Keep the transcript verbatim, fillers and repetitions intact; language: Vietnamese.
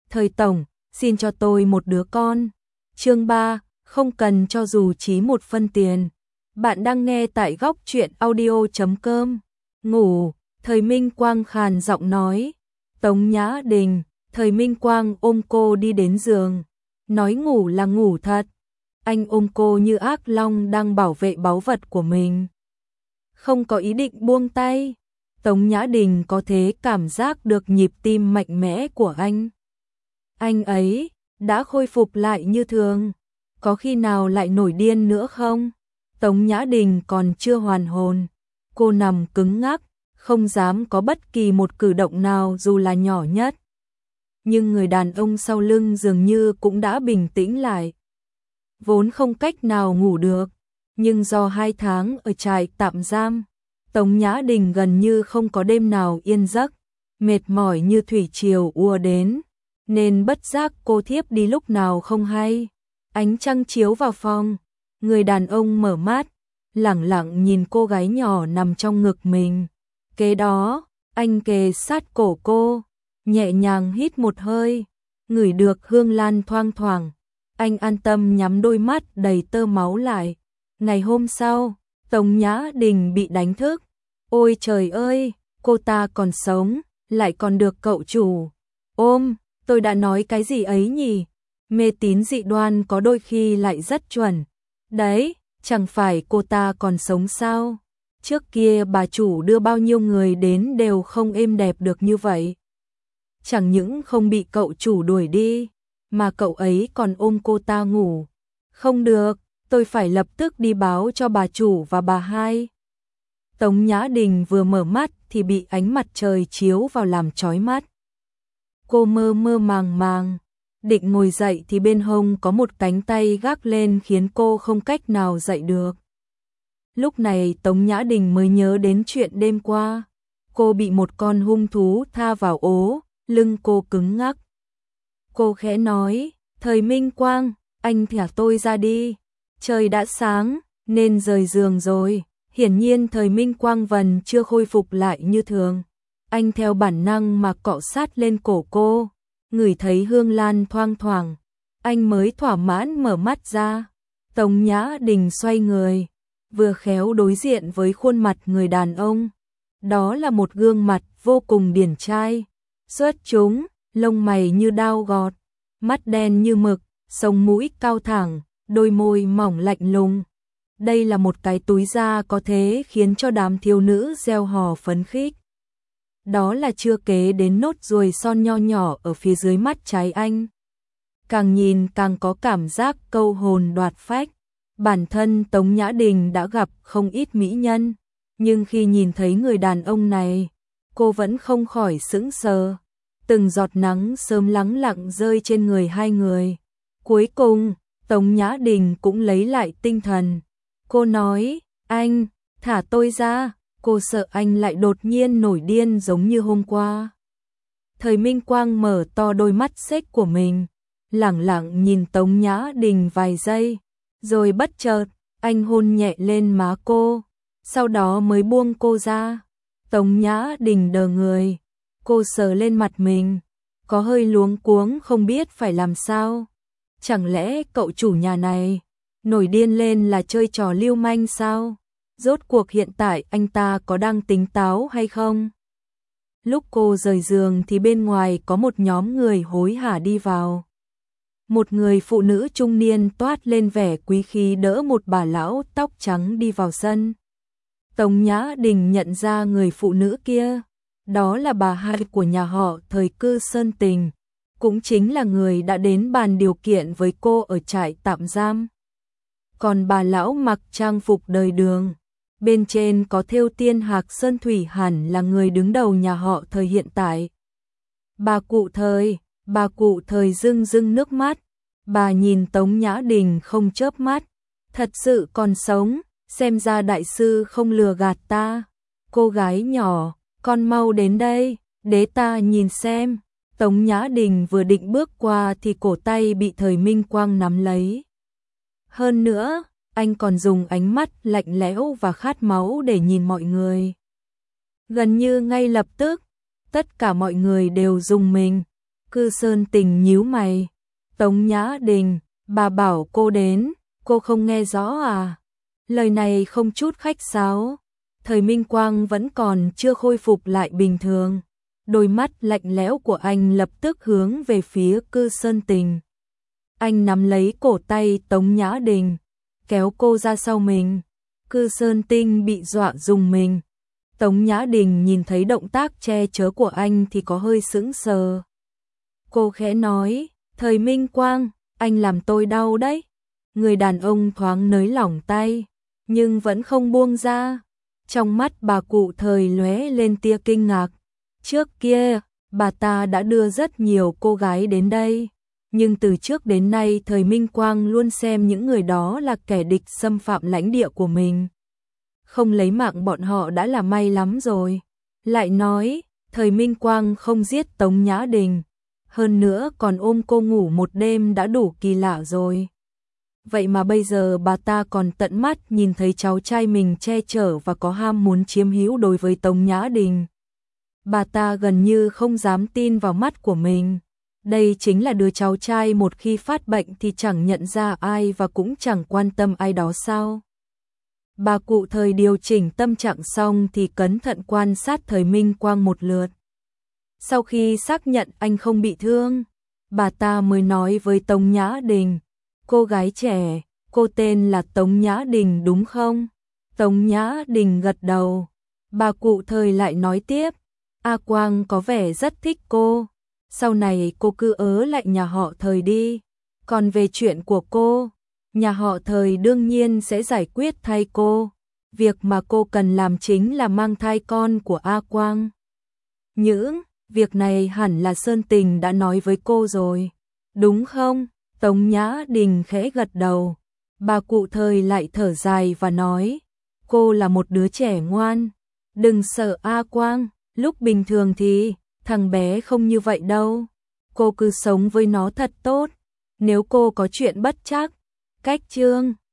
Thời tổng, xin cho tôi một đứa con. Chương ba, không cần cho dù chí một phân tiền. Bạn đang nghe tại góc truyện audio chấm com. Ngủ, Thời Minh Quang khàn giọng nói. Tống Nhã Đình, Thời Minh Quang ôm cô đi đến giường. Nói ngủ là ngủ thật. Anh ôm cô như ác long đang bảo vệ báu vật của mình. Không có ý định buông tay. Tống Nhã Đình có thể cảm giác được nhịp tim mạnh mẽ của anh. Anh ấy đã khôi phục lại như thường. Có khi nào lại nổi điên nữa không? Tống Nhã Đình còn chưa hoàn hồn. Cô nằm cứng ngắc, không dám có bất kỳ một cử động nào dù là nhỏ nhất. Nhưng người đàn ông sau lưng dường như cũng đã bình tĩnh lại. Vốn không cách nào ngủ được, nhưng do hai tháng ở trại tạm giam, Tống Nhã Đình gần như không có đêm nào yên giấc, mệt mỏi như thủy triều ùa đến, nên bất giác cô thiếp đi lúc nào không hay. Ánh trăng chiếu vào phòng, người đàn ông mở mắt, lẳng lặng nhìn cô gái nhỏ nằm trong ngực mình. Kế đó, anh kề sát cổ cô, nhẹ nhàng hít một hơi, ngửi được hương lan thoang thoảng. Anh an tâm nhắm đôi mắt đầy tơ máu lại. Ngày hôm sau, Tống Nhã Đình bị đánh thức. Ôi trời ơi, cô ta còn sống, lại còn được cậu chủ ôm. Tôi đã nói cái gì ấy nhỉ? Mê tín dị đoan có đôi khi lại rất chuẩn. Đấy, chẳng phải cô ta còn sống sao? Trước kia bà chủ đưa bao nhiêu người đến đều không êm đẹp được như vậy. Chẳng những không bị cậu chủ đuổi đi, mà cậu ấy còn ôm cô ta ngủ. Không được, tôi phải lập tức đi báo cho bà chủ và bà hai. Tống Nhã Đình vừa mở mắt thì bị ánh mặt trời chiếu vào làm chói mắt. Cô mơ mơ màng màng, định ngồi dậy thì bên hông có một cánh tay gác lên khiến cô không cách nào dậy được. Lúc này Tống Nhã Đình mới nhớ đến chuyện đêm qua. Cô bị một con hung thú tha vào ố, lưng cô cứng ngắc. Cô khẽ nói, Thời Minh Quang, anh thả tôi ra đi. Trời đã sáng, nên rời giường rồi. Hiển nhiên Thời Minh Quang vẫn chưa khôi phục lại như thường. Anh theo bản năng mà cọ sát lên cổ cô, ngửi thấy hương lan thoang thoảng. Anh mới thỏa mãn mở mắt ra. Tống Nhã Đình xoay người, vừa khéo đối diện với khuôn mặt người đàn ông. Đó là một gương mặt vô cùng điển trai, xuất chúng, lông mày như dao gọt, mắt đen như mực, sống mũi cao thẳng, đôi môi mỏng lạnh lùng. Đây là một cái túi da có thế khiến cho đám thiếu nữ reo hò phấn khích. Đó là chưa kể đến nốt ruồi son nho nhỏ ở phía dưới mắt trái anh. Càng nhìn càng có cảm giác câu hồn đoạt phách. Bản thân Tống Nhã Đình đã gặp không ít mỹ nhân, nhưng khi nhìn thấy người đàn ông này, cô vẫn không khỏi sững sờ. Từng giọt nắng sớm lắng lặng rơi trên người hai người. Cuối cùng, Tống Nhã Đình cũng lấy lại tinh thần. Cô nói, anh, thả tôi ra. Cô sợ anh lại đột nhiên nổi điên giống như hôm qua. Thời Minh Quang mở to đôi mắt xếch của mình, lẳng lặng nhìn Tống Nhã Đình vài giây, rồi bất chợt, anh hôn nhẹ lên má cô, sau đó mới buông cô ra. Tống Nhã Đình đờ người, cô sờ lên mặt mình, có hơi luống cuống không biết phải làm sao. Chẳng lẽ cậu chủ nhà này nổi điên lên là chơi trò lưu manh sao? Rốt cuộc hiện tại anh ta có đang tỉnh táo hay không? Lúc cô rời giường thì bên ngoài có một nhóm người hối hả đi vào. Một người phụ nữ trung niên toát lên vẻ quý khí đỡ một bà lão tóc trắng đi vào sân. Tống Nhã Đình nhận ra người phụ nữ kia, đó là bà hai của nhà họ Thời cư Sơn Tình, cũng chính là người đã đến bàn điều kiện với cô ở trại tạm giam. Còn bà lão mặc trang phục đời đường, bên trên có thêu tiên hạc sơn thủy hẳn là người đứng đầu nhà họ Thời hiện tại. Bà cụ Thời, bà cụ Thời rưng rưng nước mắt, bà nhìn Tống Nhã Đình không chớp mắt, thật sự còn sống, xem ra đại sư không lừa gạt ta. Cô gái nhỏ, con mau đến đây, để ta nhìn xem. Tống Nhã Đình vừa định bước qua thì cổ tay bị Thời Minh Quang nắm lấy. Hơn nữa, anh còn dùng ánh mắt lạnh lẽo và khát máu để nhìn mọi người. Gần như ngay lập tức, tất cả mọi người đều rùng mình. Cư Sơn Tình nhíu mày. Tống Nhã Đình, bà bảo cô đến, cô không nghe rõ à? Lời này không chút khách sáo. Thời Minh Quang vẫn còn chưa khôi phục lại bình thường. Đôi mắt lạnh lẽo của anh lập tức hướng về phía Cư Sơn Tình. Anh nắm lấy cổ tay Tống Nhã Đình, kéo cô ra sau mình. Cư Sơn Tinh bị dọa rùng mình. Tống Nhã Đình nhìn thấy động tác che chở của anh thì có hơi sững sờ. Cô khẽ nói, Thời Minh Quang, anh làm tôi đau đấy. Người đàn ông thoáng nới lỏng tay, nhưng vẫn không buông ra. Trong mắt bà cụ Thời lóe lên tia kinh ngạc. Trước kia, bà ta đã đưa rất nhiều cô gái đến đây. Nhưng từ trước đến nay Thời Minh Quang luôn xem những người đó là kẻ địch xâm phạm lãnh địa của mình. Không lấy mạng bọn họ đã là may lắm rồi. Lại nói, Thời Minh Quang không giết Tống Nhã Đình. Hơn nữa còn ôm cô ngủ một đêm đã đủ kỳ lạ rồi. Vậy mà bây giờ bà ta còn tận mắt nhìn thấy cháu trai mình che chở và có ham muốn chiếm hữu đối với Tống Nhã Đình. Bà ta gần như không dám tin vào mắt của mình. Đây chính là đứa cháu trai một khi phát bệnh thì chẳng nhận ra ai và cũng chẳng quan tâm ai đó sao. Bà cụ Thời điều chỉnh tâm trạng xong thì cẩn thận quan sát Thời Minh Quang một lượt. Sau khi xác nhận anh không bị thương, bà ta mới nói với Tống Nhã Đình, cô gái trẻ, cô tên là Tống Nhã Đình đúng không? Tống Nhã Đình gật đầu. Bà cụ Thời lại nói tiếp, A Quang có vẻ rất thích cô. Sau này cô cứ ở lại nhà họ Thời đi. Còn về chuyện của cô, nhà họ Thời đương nhiên sẽ giải quyết thay cô. Việc mà cô cần làm chính là mang thai con của A Quang. Những việc này hẳn là Sơn Tình đã nói với cô rồi, đúng không? Tống Nhã Đình khẽ gật đầu. Bà cụ Thời lại thở dài và nói, cô là một đứa trẻ ngoan, đừng sợ A Quang, lúc bình thường thì thằng bé không như vậy đâu. Cô cứ sống với nó thật tốt, nếu cô có chuyện bất trắc, cách Trương